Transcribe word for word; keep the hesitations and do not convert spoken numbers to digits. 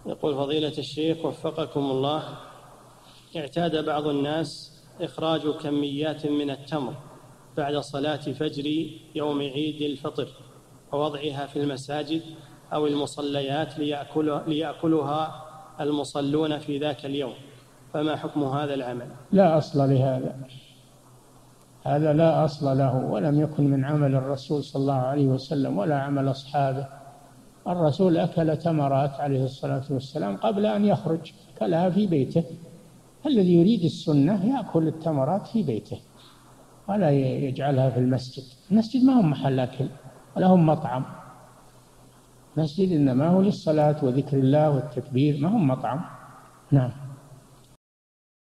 يقول فضيلة الشيخ وفقكم الله، اعتاد بعض الناس إخراج كميات من التمر بعد صلاة فجر يوم عيد الفطر ووضعها في المساجد أو المصليات ليأكلها, ليأكلها المصلون في ذاك اليوم، فما حكم هذا العمل؟ لا أصل لهذا، هذا لا أصل له، ولم يكن من عمل الرسول صلى الله عليه وسلم ولا عمل أصحابه. الرسول أكل تمرات عليه الصلاة والسلام قبل أن يخرج، أكلها في بيته. الذي يريد السنة يأكل التمرات في بيته ولا يجعلها في المسجد. المسجد ما هو محل أكل ولا هم مطعم، مسجد إنما هو للصلاة وذكر الله والتكبير، ما هم مطعم. نعم.